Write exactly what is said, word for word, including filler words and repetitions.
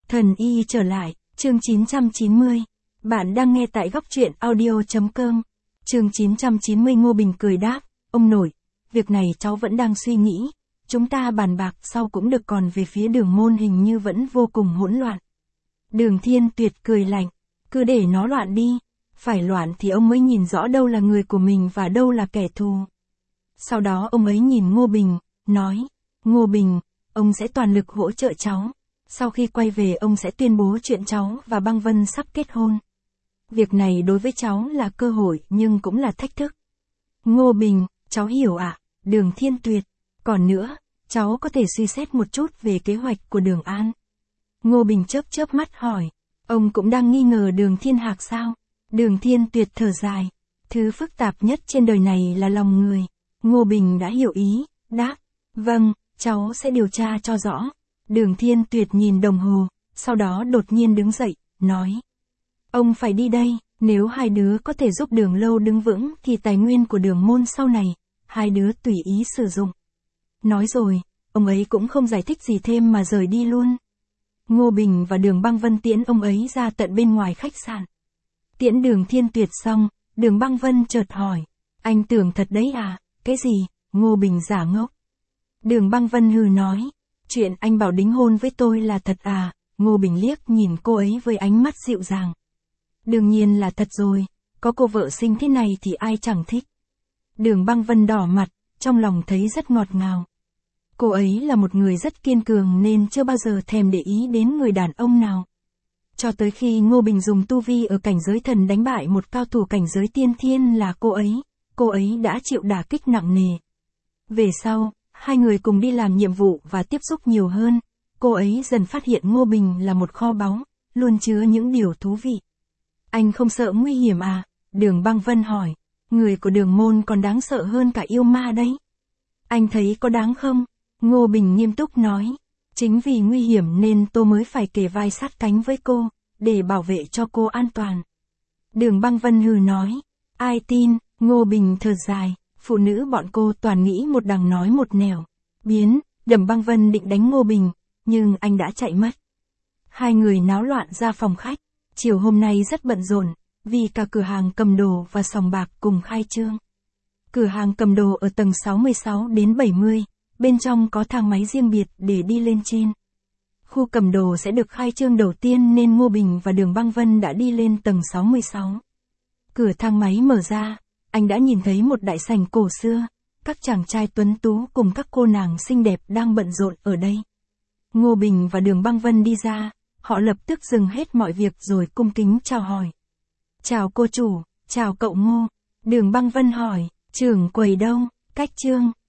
Thần y trở lại, chương chín trăm chín mươi. Bạn đang nghe tại góc truyện audio chấm com. Chương chín trăm chín mươi. Ngô Bình cười đáp, ông nội, việc này cháu vẫn đang suy nghĩ, chúng ta bàn bạc sau cũng được, còn về phía Đường Môn hình như vẫn vô cùng hỗn loạn. Đường Thiên Tuyệt cười lạnh, cứ để nó loạn đi, phải loạn thì ông mới nhìn rõ đâu là người của mình và đâu là kẻ thù. Sau đó ông ấy nhìn Ngô Bình, nói, Ngô Bình, ông sẽ toàn lực hỗ trợ cháu. Sau khi quay về ông sẽ tuyên bố chuyện cháu và Băng Vân sắp kết hôn. Việc này đối với cháu là cơ hội nhưng cũng là thách thức. Ngô Bình, cháu hiểu ạ, à? Đường Thiên Tuyệt. Còn nữa, cháu có thể suy xét một chút về kế hoạch của Đường An. Ngô Bình chớp chớp mắt hỏi, ông cũng đang nghi ngờ Đường Thiên Hạc sao? Đường Thiên Tuyệt thở dài, thứ phức tạp nhất trên đời này là lòng người. Ngô Bình đã hiểu ý, đáp, vâng, cháu sẽ điều tra cho rõ. Đường Thiên Tuyệt nhìn đồng hồ, sau đó đột nhiên đứng dậy, nói. Ông phải đi đây, nếu hai đứa có thể giúp Đường Lâu đứng vững thì tài nguyên của Đường Môn sau này, hai đứa tùy ý sử dụng. Nói rồi, ông ấy cũng không giải thích gì thêm mà rời đi luôn. Ngô Bình và Đường Băng Vân tiễn ông ấy ra tận bên ngoài khách sạn. Tiễn Đường Thiên Tuyệt xong, Đường Băng Vân chợt hỏi, anh tưởng thật đấy à, cái gì? Ngô Bình giả ngốc. Đường Băng Vân hừ nói, chuyện anh bảo đính hôn với tôi là thật à? Ngô Bình liếc nhìn cô ấy với ánh mắt dịu dàng. Đương nhiên là thật rồi, có cô vợ xinh thế này thì ai chẳng thích. Đường Băng Vân đỏ mặt, trong lòng thấy rất ngọt ngào. Cô ấy là một người rất kiên cường nên chưa bao giờ thèm để ý đến người đàn ông nào. Cho tới khi Ngô Bình dùng tu vi ở cảnh giới thần đánh bại một cao thủ cảnh giới tiên thiên là cô ấy, cô ấy đã chịu đả kích nặng nề. Về sau, hai người cùng đi làm nhiệm vụ và tiếp xúc nhiều hơn, cô ấy dần phát hiện Ngô Bình là một kho báu, luôn chứa những điều thú vị. Anh không sợ nguy hiểm à? Đường Băng Vân hỏi, người của Đường Môn còn đáng sợ hơn cả yêu ma đấy. Anh thấy có đáng không? Ngô Bình nghiêm túc nói, chính vì nguy hiểm nên tôi mới phải kề vai sát cánh với cô, để bảo vệ cho cô an toàn. Đường Băng Vân hừ nói, ai tin? Ngô Bình thở dài, phụ nữ bọn cô toàn nghĩ một đằng nói một nẻo. Biến, Đường Băng Vân định đánh Ngô Bình, nhưng anh đã chạy mất. Hai người náo loạn ra phòng khách, chiều hôm nay rất bận rộn, vì cả cửa hàng cầm đồ và sòng bạc cùng khai trương. Cửa hàng cầm đồ ở tầng sáu mươi sáu đến bảy mươi, bên trong có thang máy riêng biệt để đi lên trên. Khu cầm đồ sẽ được khai trương đầu tiên nên Ngô Bình và Đường Băng Vân đã đi lên tầng sáu mươi sáu. Cửa thang máy mở ra, anh đã nhìn thấy một đại sảnh cổ xưa, các chàng trai tuấn tú cùng các cô nàng xinh đẹp đang bận rộn ở đây. Ngô Bình và Đường Băng Vân đi ra, họ lập tức dừng hết mọi việc rồi cung kính chào hỏi. Chào cô chủ, chào cậu Ngô. Đường Băng Vân hỏi, trưởng quầy đâu? Cách Trương.